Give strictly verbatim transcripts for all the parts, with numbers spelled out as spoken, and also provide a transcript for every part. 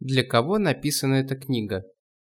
Для кого написана эта книга?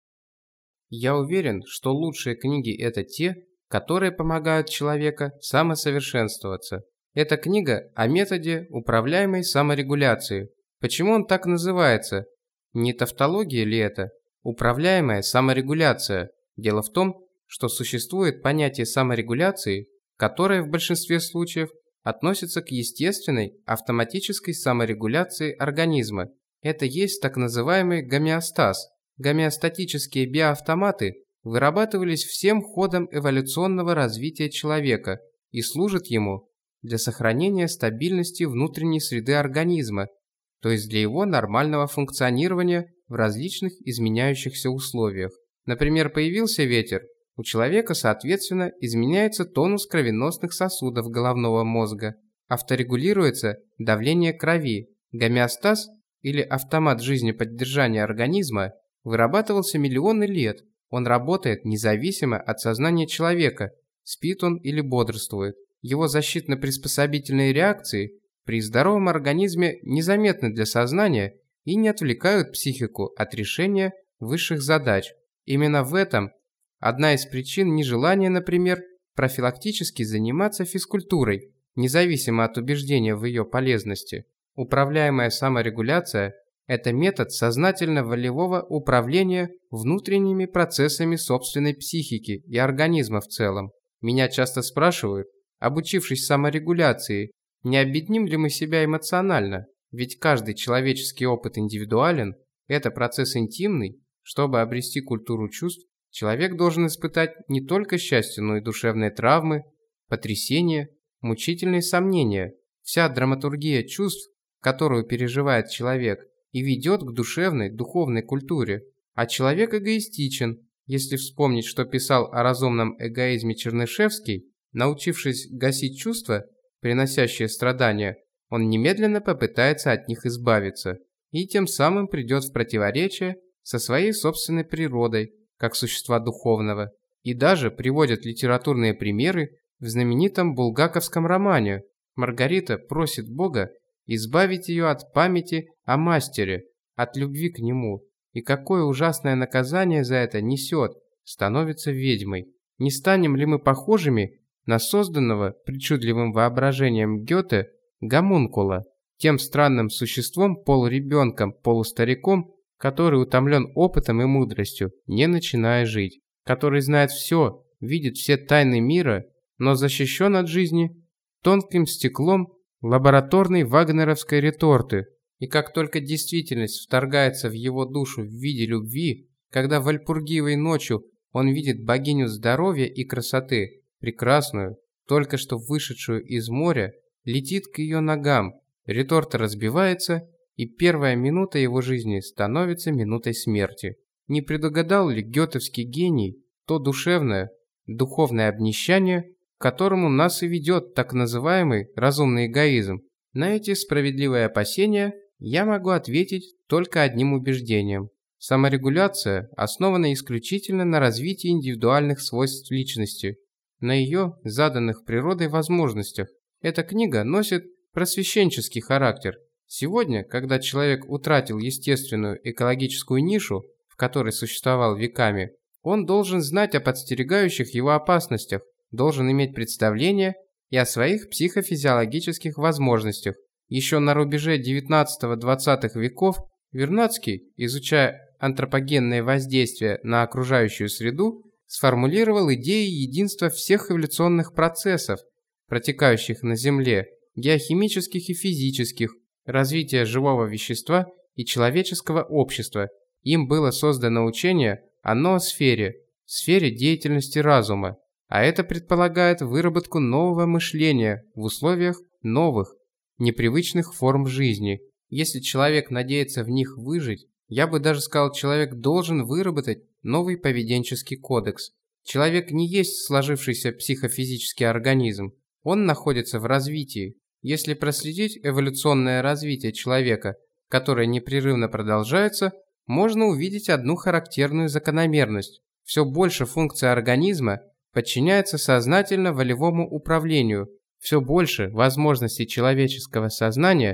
Я уверен, что лучшие книги – это те, которые помогают человеку самосовершенствоваться. Эта книга о методе управляемой саморегуляции. Почему он так называется? Не тавтология ли это? Управляемая саморегуляция. Дело в том, что существует понятие саморегуляции, которое в большинстве случаев относится к естественной автоматической саморегуляции организма. Это есть так называемый гомеостаз. Гомеостатические биоавтоматы вырабатывались всем ходом эволюционного развития человека и служат ему для сохранения стабильности внутренней среды организма, то есть для его нормального функционирования в различных изменяющихся условиях. Например, появился ветер, у человека, соответственно, изменяется тонус кровеносных сосудов головного мозга, авторегулируется давление крови. Гомеостаз или автомат жизнеподдержания организма вырабатывался миллионы лет. Он работает независимо от сознания человека, спит он или бодрствует. Его защитно-приспособительные реакции при здоровом организме незаметны для сознания и не отвлекают психику от решения высших задач. Именно в этом одна из причин нежелания, например, профилактически заниматься физкультурой, независимо от убеждения в ее полезности. Управляемая саморегуляция – это метод сознательно-волевого управления внутренними процессами собственной психики и организма в целом. Меня часто спрашивают, обучившись саморегуляции, не обедним ли мы себя эмоционально? Ведь каждый человеческий опыт индивидуален, это процесс интимный. Чтобы обрести культуру чувств, человек должен испытать не только счастье, но и душевные травмы, потрясения, мучительные сомнения. Вся драматургия чувств, которую переживает человек, и ведет к душевной, духовной культуре. А человек эгоистичен. Если вспомнить, что писал о разумном эгоизме Чернышевский, научившись гасить чувства, приносящие страдания, он немедленно попытается от них избавиться, и тем самым придет в противоречие со своей собственной природой, как существа духовного, и даже приводят литературные примеры в знаменитом булгаковском романе. Маргарита просит Бога избавить ее от памяти о мастере, от любви к нему, и какое ужасное наказание за это несет, становится ведьмой. Не станем ли мы похожими на созданного причудливым воображением Гёте гомункула, тем странным существом, полуребенком, полустариком, который утомлен опытом и мудростью, не начиная жить, который знает все, видит все тайны мира, но защищен от жизни тонким стеклом лабораторной вагнеровской реторты. И как только действительность вторгается в его душу в виде любви, когда вальпургиевой ночью он видит богиню здоровья и красоты, прекрасную, только что вышедшую из моря, летит к ее ногам, реторта разбивается, и первая минута его жизни становится минутой смерти. Не предугадал ли гётовский гений то душевное, духовное обнищание, к которому нас и ведет так называемый разумный эгоизм? На эти справедливые опасения я могу ответить только одним убеждением. Саморегуляция основана исключительно на развитии индивидуальных свойств личности, на ее заданных природой возможностях. Эта книга носит просвещенческий характер. Сегодня, когда человек утратил естественную экологическую нишу, в которой существовал веками, он должен знать о подстерегающих его опасностях, должен иметь представление и о своих психофизиологических возможностях. Еще на рубеже девятнадцатого-двадцатого веков Вернадский, изучая антропогенное воздействие на окружающую среду, сформулировал идеи единства всех эволюционных процессов, протекающих на Земле, геохимических и физических, развития живого вещества и человеческого общества. Им было создано учение о ноосфере, сфере деятельности разума, а это предполагает выработку нового мышления в условиях новых, непривычных форм жизни. Если человек надеется в них выжить, я бы даже сказал, человек должен выработать новый поведенческий кодекс. Человек не есть сложившийся психофизический организм, он находится в развитии. Если проследить эволюционное развитие человека, которое непрерывно продолжается, можно увидеть одну характерную закономерность. Все больше функций организма подчиняется сознательно-волевому управлению, все больше возможностей человеческого сознания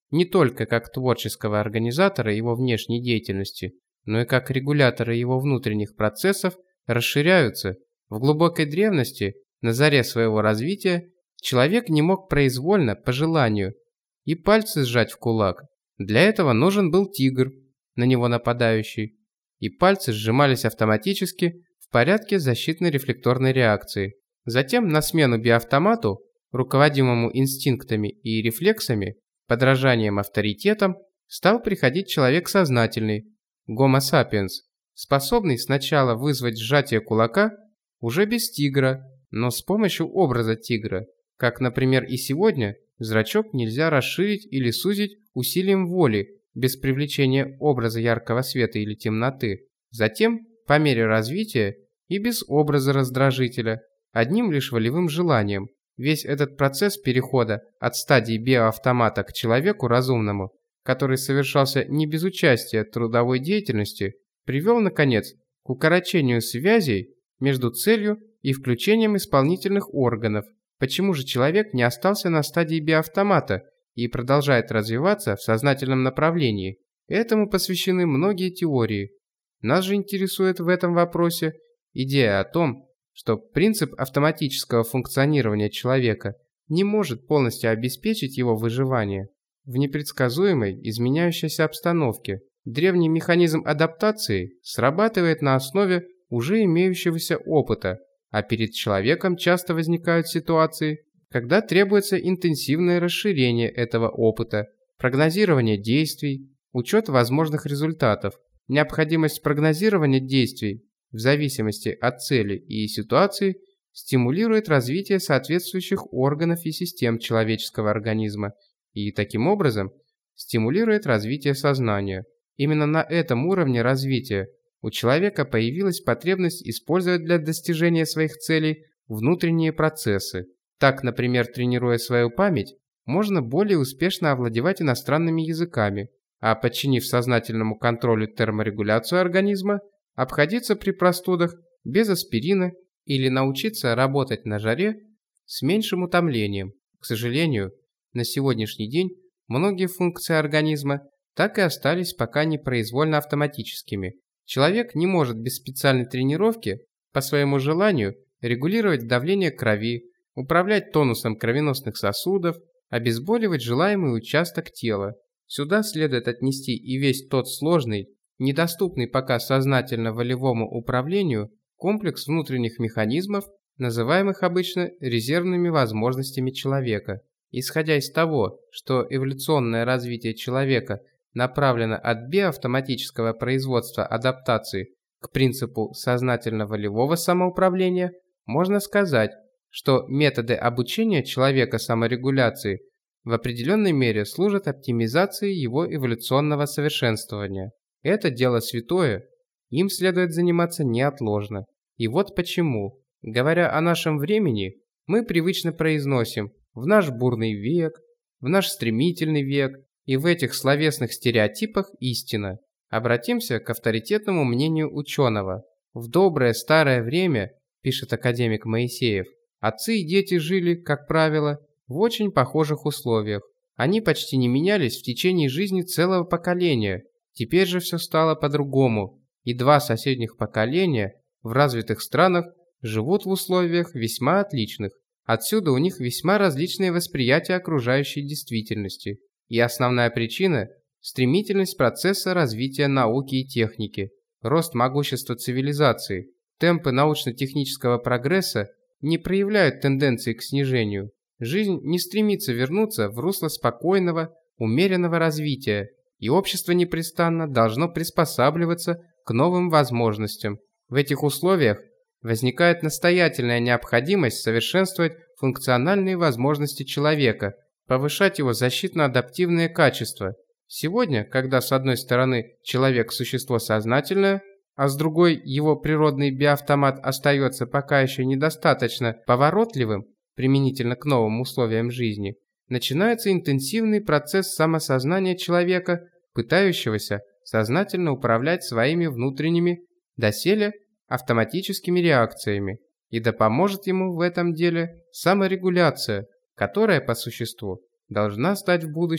не только как творческого организатора его внешней деятельности, но и как регулятора его внутренних процессов, расширяются. В глубокой древности, на заре своего развития, человек не мог произвольно, по желанию, и пальцы сжать в кулак. Для этого нужен был тигр, на него нападающий, и пальцы сжимались автоматически в порядке защитно-рефлекторной реакции. Затем на смену биоавтомату, руководимому инстинктами и рефлексами, подражанием авторитетам, стал приходить человек сознательный, Homo sapiens, способный сначала вызвать сжатие кулака уже без тигра, но с помощью образа тигра, как, например, и сегодня зрачок нельзя расширить или сузить усилием воли без привлечения образа яркого света или темноты. Затем, по мере развития, и без образа раздражителя, одним лишь волевым желанием. Весь этот процесс перехода от стадии биоавтомата к человеку разумному, который совершался не без участия трудовой деятельности, привел, наконец, к укорочению связей между целью и включением исполнительных органов. Почему же человек не остался на стадии биоавтомата и продолжает развиваться в сознательном направлении? Этому посвящены многие теории. Нас же интересует в этом вопросе идея о том, что принцип автоматического функционирования человека не может полностью обеспечить его выживание. В непредсказуемой, изменяющейся обстановке древний механизм адаптации срабатывает на основе уже имеющегося опыта, а перед человеком часто возникают ситуации, когда требуется интенсивное расширение этого опыта, прогнозирование действий, учет возможных результатов. Необходимость прогнозирования действий в зависимости от цели и ситуации стимулирует развитие соответствующих органов и систем человеческого организма и, таким образом, стимулирует развитие сознания. Именно на этом уровне развития у человека появилась потребность использовать для достижения своих целей внутренние процессы. Так, например, тренируя свою память, можно более успешно овладевать иностранными языками, а подчинив сознательному контролю терморегуляцию организма, обходиться при простудах без аспирина или научиться работать на жаре с меньшим утомлением. К сожалению, на сегодняшний день многие функции организма так и остались пока непроизвольно автоматическими. Человек не может без специальной тренировки по своему желанию регулировать давление крови, управлять тонусом кровеносных сосудов, обезболивать желаемый участок тела. Сюда следует отнести и весь тот сложный, недоступный пока сознательно-волевому управлению комплекс внутренних механизмов, называемых обычно резервными возможностями человека. Исходя из того, что эволюционное развитие человека направлено от биоавтоматического производства адаптации к принципу сознательно-волевого самоуправления, можно сказать, что методы обучения человека саморегуляции в определенной мере служат оптимизации его эволюционного совершенствования. Это дело святое, им следует заниматься неотложно. И вот почему, говоря о нашем времени, мы привычно произносим «в наш бурный век», «в наш стремительный век», и в этих словесных стереотипах истина. Обратимся к авторитетному мнению ученого. В доброе старое время, пишет академик Моисеев, отцы и дети жили, как правило, в очень похожих условиях. Они почти не менялись в течение жизни целого поколения. Теперь же все стало по-другому, и два соседних поколения в развитых странах живут в условиях весьма отличных. Отсюда у них весьма различные восприятия окружающей действительности. И основная причина – стремительность процесса развития науки и техники, рост могущества цивилизации. Темпы научно-технического прогресса не проявляют тенденции к снижению. Жизнь не стремится вернуться в русло спокойного, умеренного развития, и общество непрестанно должно приспосабливаться к новым возможностям. В этих условиях возникает настоятельная необходимость совершенствовать функциональные возможности человека, повышать его защитно-адаптивные качества. Сегодня, когда с одной стороны человек – существо сознательное, а с другой его природный биоавтомат остается пока еще недостаточно поворотливым применительно к новым условиям жизни, начинается интенсивный процесс самосознания человека, пытающегося сознательно управлять своими внутренними, доселе автоматическими реакциями, и да поможет ему в этом деле саморегуляция, которая, по существу, должна стать в будущем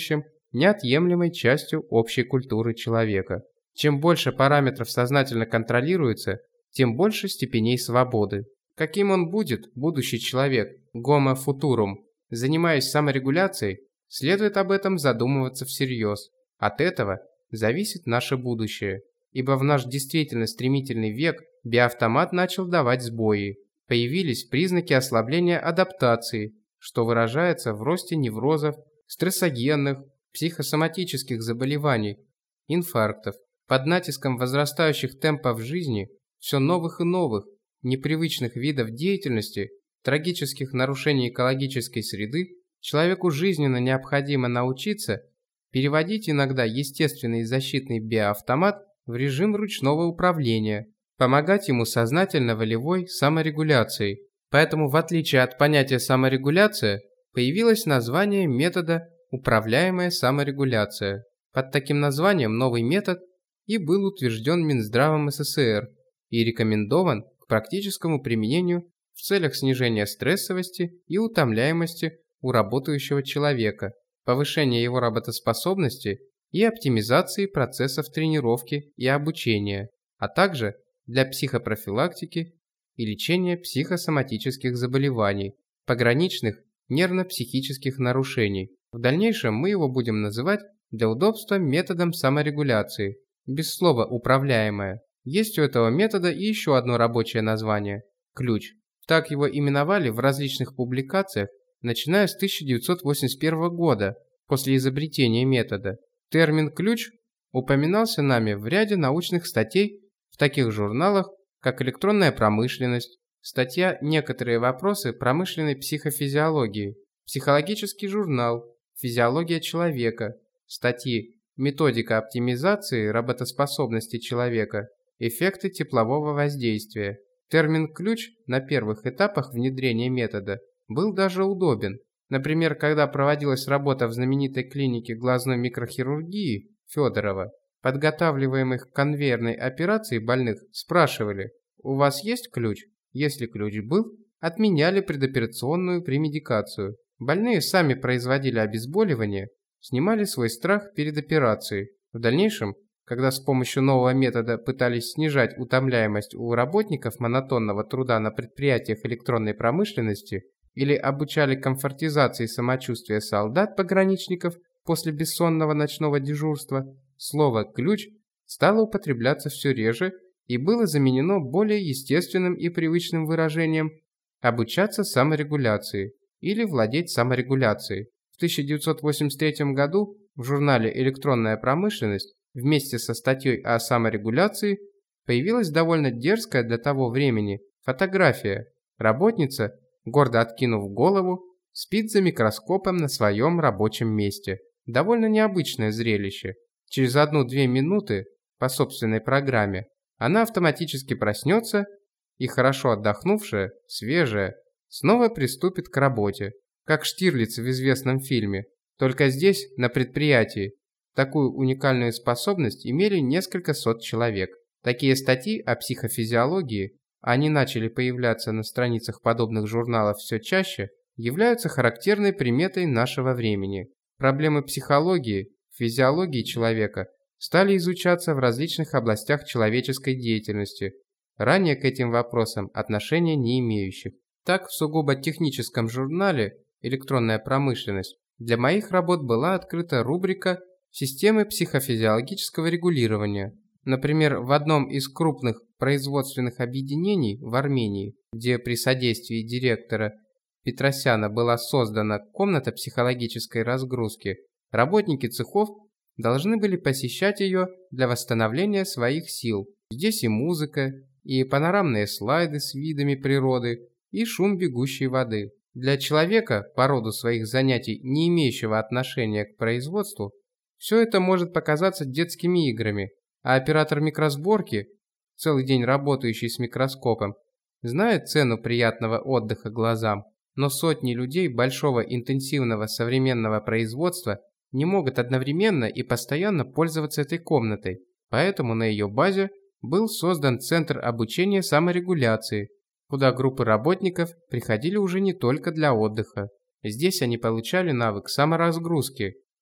неотъемлемой частью общей культуры человека. Чем больше параметров сознательно контролируется, тем больше степеней свободы. Каким он будет, будущий человек, Homo futurum, занимаясь саморегуляцией, следует об этом задумываться всерьез. От этого зависит наше будущее, ибо в наш действительно стремительный век биоавтомат начал давать сбои. Появились признаки ослабления адаптации, что выражается в росте неврозов, стрессогенных, психосоматических заболеваний, инфарктов. Под натиском возрастающих темпов жизни все новых и новых, непривычных видов деятельности, трагических нарушений экологической среды, человеку жизненно необходимо научиться переводить иногда естественный защитный биоавтомат в режим ручного управления, помогать ему сознательно-волевой саморегуляцией. Поэтому, в отличие от понятия саморегуляция, появилось название метода управляемая саморегуляция. Под таким названием новый метод и был утвержден Минздравом СССР и рекомендован к практическому применению в целях снижения стрессовости и утомляемости у работающего человека, повышения его работоспособности и оптимизации процессов тренировки и обучения, а также для психопрофилактики и лечения психосоматических заболеваний, пограничных нервно-психических нарушений. В дальнейшем мы его будем называть для удобства методом саморегуляции, без слова «управляемая». Есть у этого метода и еще одно рабочее название – ключ. Так его именовали в различных публикациях, начиная с тысяча девятьсот восемьдесят первого года, после изобретения метода. Термин «ключ» упоминался нами в ряде научных статей в таких журналах, как «Электронная промышленность», статья «Некоторые вопросы промышленной психофизиологии», «Психологический журнал», «Физиология человека», статьи «Методика оптимизации работоспособности человека», «Эффекты теплового воздействия». Термин «ключ» на первых этапах внедрения метода был даже удобен. Например, когда проводилась работа в знаменитой клинике глазной микрохирургии Федорова, подготавливаемых к конвейерной операции больных спрашивали: «У вас есть ключ?» Если ключ был, отменяли предоперационную премедикацию. Больные сами производили обезболивание, снимали свой страх перед операцией. В дальнейшем, когда с помощью нового метода пытались снижать утомляемость у работников монотонного труда на предприятиях электронной промышленности или обучали комфортизации самочувствия солдат-пограничников после бессонного ночного дежурства, слово «ключ» стало употребляться все реже и было заменено более естественным и привычным выражением «обучаться саморегуляции» или «владеть саморегуляцией». В тысяча девятьсот восемьдесят третьем году в журнале «Электронная промышленность» вместе со статьей о саморегуляции появилась довольно дерзкая для того времени фотография. Работница, гордо откинув голову, спит за микроскопом на своем рабочем месте. Довольно необычное зрелище. Через одну-две минуты по собственной программе она автоматически проснется и, хорошо отдохнувшая, свежая, снова приступит к работе, как Штирлиц в известном фильме. Только здесь, на предприятии, такую уникальную способность имели несколько сот человек. Такие статьи о психофизиологии, они начали появляться на страницах подобных журналов все чаще, являются характерной приметой нашего времени. Проблемы психологии, физиологии человека стали изучаться в различных областях человеческой деятельности, ранее к этим вопросам отношения не имеющих. Так, в сугубо техническом журнале «Электронная промышленность» для моих работ была открыта рубрика «Системы психофизиологического регулирования». Например, в одном из крупных производственных объединений в Армении, где при содействии директора Петросяна была создана комната психологической разгрузки, работники цехов должны были посещать ее для восстановления своих сил. Здесь и музыка, и панорамные слайды с видами природы, и шум бегущей воды. Для человека, по роду своих занятий, не имеющего отношения к производству, все это может показаться детскими играми, а оператор микросборки, целый день работающий с микроскопом, знает цену приятного отдыха глазам. Но сотни людей большого интенсивного современного производства не могут одновременно и постоянно пользоваться этой комнатой, поэтому на ее базе был создан Центр обучения саморегуляции, куда группы работников приходили уже не только для отдыха. Здесь они получали навык саморазгрузки,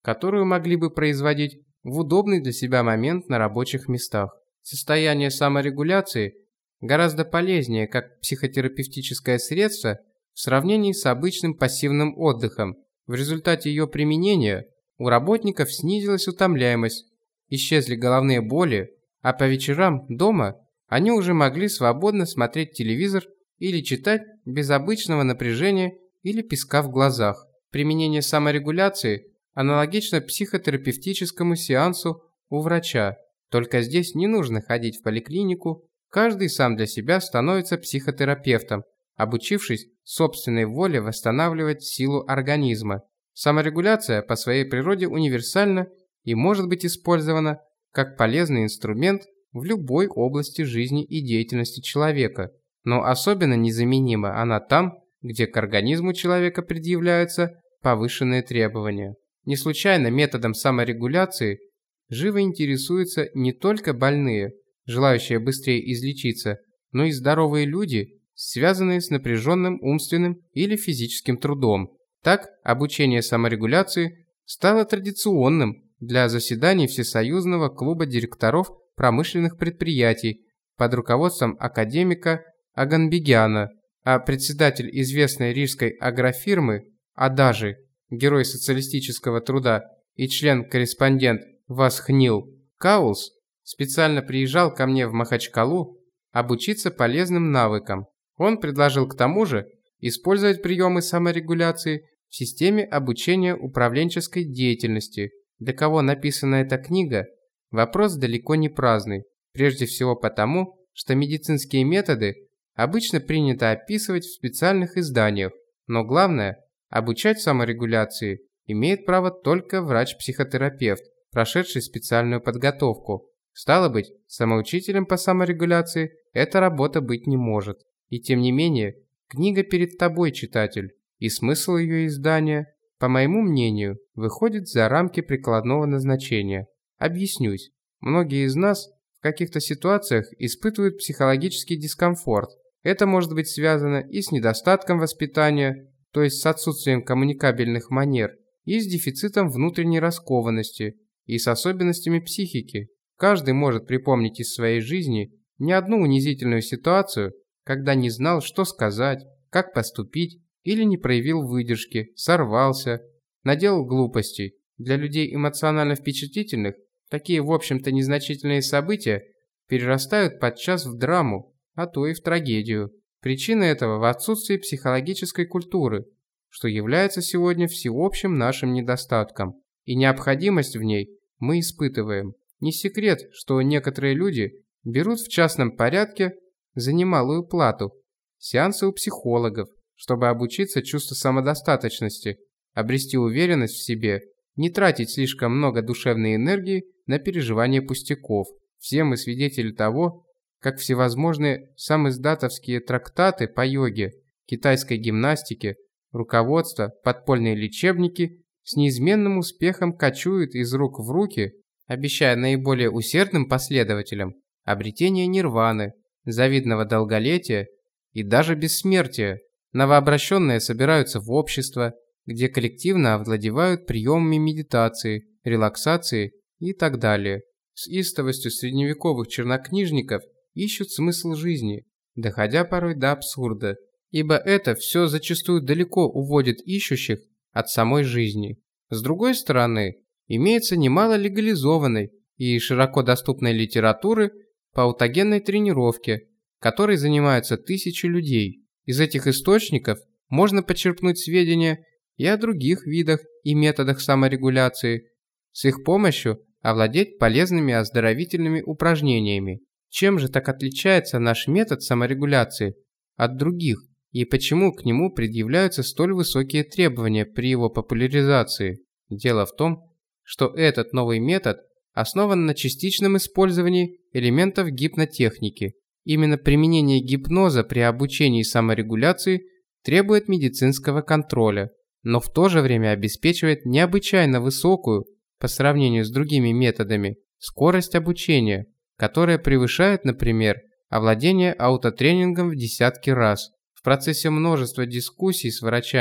которую могли бы производить в удобный для себя момент на рабочих местах. Состояние саморегуляции гораздо полезнее как психотерапевтическое средство в сравнении с обычным пассивным отдыхом. В результате ее применения у работников снизилась утомляемость, исчезли головные боли, а по вечерам дома они уже могли свободно смотреть телевизор или читать без обычного напряжения или песка в глазах. Применение саморегуляции аналогично психотерапевтическому сеансу у врача, только здесь не нужно ходить в поликлинику, каждый сам для себя становится психотерапевтом, обучившись собственной воле восстанавливать силу организма. Саморегуляция по своей природе универсальна и может быть использована как полезный инструмент в любой области жизни и деятельности человека, но особенно незаменима она там, где к организму человека предъявляются повышенные требования. Не случайно методом саморегуляции живо интересуются не только больные, желающие быстрее излечиться, но и здоровые люди, связанные с напряженным умственным или физическим трудом. Так, обучение саморегуляции стало традиционным для заседаний Всесоюзного клуба директоров промышленных предприятий под руководством академика Аганбегяна, а председатель известной рижской агрофирмы Адажи, герой социалистического труда и член-корреспондент Васхнил Каулс, специально приезжал ко мне в Махачкалу обучиться полезным навыкам. Он предложил к тому же использовать приемы саморегуляции в системе обучения управленческой деятельности. Для кого написана эта книга, вопрос далеко не праздный, прежде всего потому, что медицинские методы обычно принято описывать в специальных изданиях, но главное, обучать саморегуляции имеет право только врач-психотерапевт, прошедший специальную подготовку. Стало быть, самоучителем по саморегуляции эта работа быть не может. И тем не менее, книга перед тобой, читатель, и смысл ее издания, по моему мнению, выходит за рамки прикладного назначения. Объяснюсь. Многие из нас в каких-то ситуациях испытывают психологический дискомфорт. Это может быть связано и с недостатком воспитания, то есть с отсутствием коммуникабельных манер, и с дефицитом внутренней раскованности, и с особенностями психики. Каждый может припомнить из своей жизни не одну унизительную ситуацию, когда не знал, что сказать, как поступить, или не проявил выдержки, сорвался, наделал глупостей. Для людей эмоционально впечатлительных такие, в общем-то, незначительные события перерастают подчас в драму, а то и в трагедию. Причина этого в отсутствии психологической культуры, что является сегодня всеобщим нашим недостатком, и необходимость в ней мы испытываем. Не секрет, что некоторые люди берут в частном порядке за немалую плату сеансы у психологов, чтобы обучиться чувству самодостаточности, обрести уверенность в себе, не тратить слишком много душевной энергии на переживание пустяков. Все мы свидетели того, как всевозможные самиздатовские трактаты по йоге, китайской гимнастике, руководство, подпольные лечебники с неизменным успехом кочуют из рук в руки, обещая наиболее усердным последователям обретение нирваны, завидного долголетия и даже бессмертия. Новообращенные собираются в общество, где коллективно овладевают приемами медитации, релаксации и так далее. С истовостью средневековых чернокнижников ищут смысл жизни, доходя порой до абсурда, ибо это все зачастую далеко уводит ищущих от самой жизни. С другой стороны, имеется немало легализованной и широко доступной литературы по аутогенной тренировке, которой занимаются тысячи людей. Из этих источников можно почерпнуть сведения и о других видах и методах саморегуляции, с их помощью овладеть полезными оздоровительными упражнениями. Чем же так отличается наш метод саморегуляции от других и почему к нему предъявляются столь высокие требования при его популяризации? Дело в том, что этот новый метод основан на частичном использовании элементов гипнотехники. Именно применение гипноза при обучении саморегуляции требует медицинского контроля, но в то же время обеспечивает необычайно высокую, по сравнению с другими методами, скорость обучения, которая превышает, например, овладение аутотренингом в десятки раз. В процессе множества дискуссий с врачами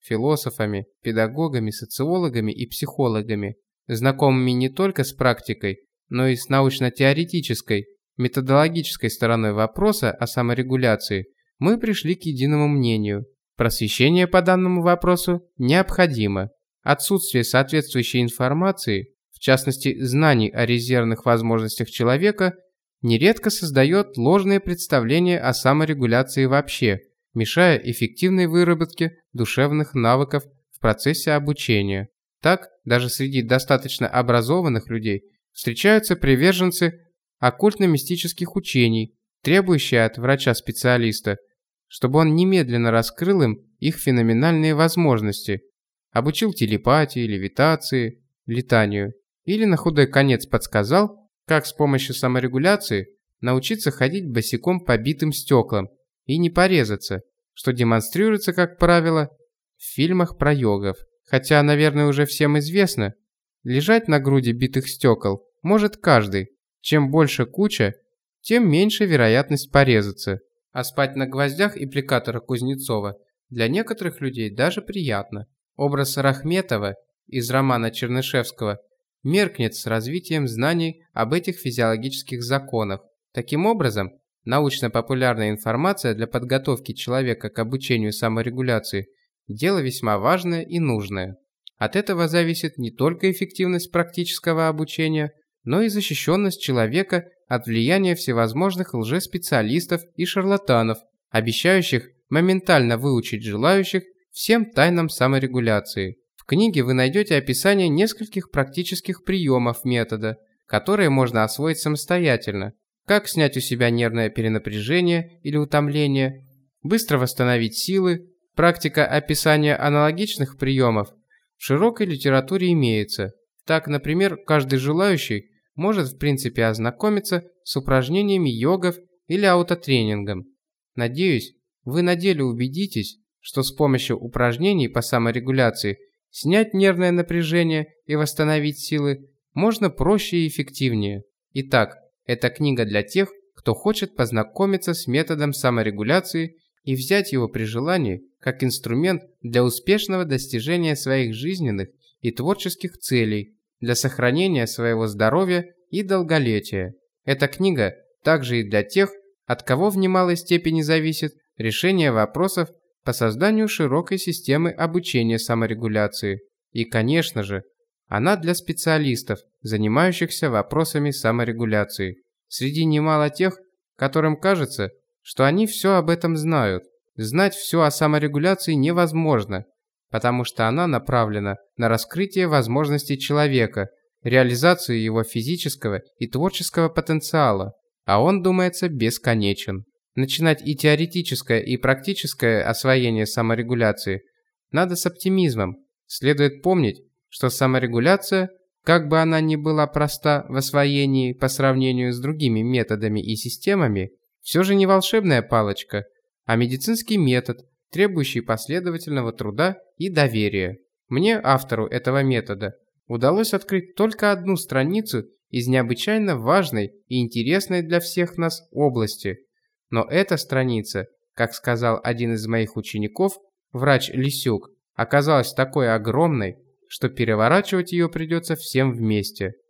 философами, педагогами, социологами и психологами, знакомыми не только с практикой, но и с научно-теоретической, методологической стороной вопроса о саморегуляции, мы пришли к единому мнению. Просвещение по данному вопросу необходимо. Отсутствие соответствующей информации, в частности знаний о резервных возможностях человека, нередко создает ложные представления о саморегуляции вообще, мешая эффективной выработке душевных навыков в процессе обучения. Так, даже среди достаточно образованных людей встречаются приверженцы оккультно-мистических учений, требующие от врача-специалиста, чтобы он немедленно раскрыл им их феноменальные возможности, обучил телепатии, левитации, летанию, или на худой конец подсказал, как с помощью саморегуляции научиться ходить босиком по битым стеклам и не порезаться, что демонстрируется, как правило, в фильмах про йогов. Хотя, наверное, уже всем известно, лежать на груди битых стекол может каждый. Чем больше куча, тем меньше вероятность порезаться. А спать на гвоздях и пликаторах Кузнецова для некоторых людей даже приятно. Образ Рахметова из романа Чернышевского меркнет с развитием знаний об этих физиологических законах. Таким образом, научно-популярная информация для подготовки человека к обучению саморегуляции – дело весьма важное и нужное. От этого зависит не только эффективность практического обучения, но и защищенность человека от влияния всевозможных лжеспециалистов и шарлатанов, обещающих моментально выучить желающих всем тайнам саморегуляции. В книге вы найдете описание нескольких практических приемов метода, которые можно освоить самостоятельно. Как снять у себя нервное перенапряжение или утомление, быстро восстановить силы. Практика описания аналогичных приемов в широкой литературе имеется. Так, например, каждый желающий может в принципе ознакомиться с упражнениями йогов или аутотренингом. Надеюсь, вы на деле убедитесь, что с помощью упражнений по саморегуляции снять нервное напряжение и восстановить силы можно проще и эффективнее. Итак, эта книга для тех, кто хочет познакомиться с методом саморегуляции и взять его при желании как инструмент для успешного достижения своих жизненных и творческих целей, для сохранения своего здоровья и долголетия. Эта книга также и для тех, от кого в немалой степени зависит решение вопросов по созданию широкой системы обучения саморегуляции. И, конечно же, она для специалистов, занимающихся вопросами саморегуляции. Среди немало тех, которым кажется, что они все об этом знают. Знать все о саморегуляции невозможно, потому что она направлена на раскрытие возможностей человека, реализацию его физического и творческого потенциала, а он, думается, бесконечен. Начинать и теоретическое, и практическое освоение саморегуляции надо с оптимизмом. Следует помнить, что саморегуляция, как бы она ни была проста в освоении по сравнению с другими методами и системами, все же не волшебная палочка, а медицинский метод, требующий последовательного труда и доверия. Мне, автору этого метода, удалось открыть только одну страницу из необычайно важной и интересной для всех нас области. Но эта страница, как сказал один из моих учеников, врач Лисюк, оказалась такой огромной, что переворачивать ее придется всем вместе.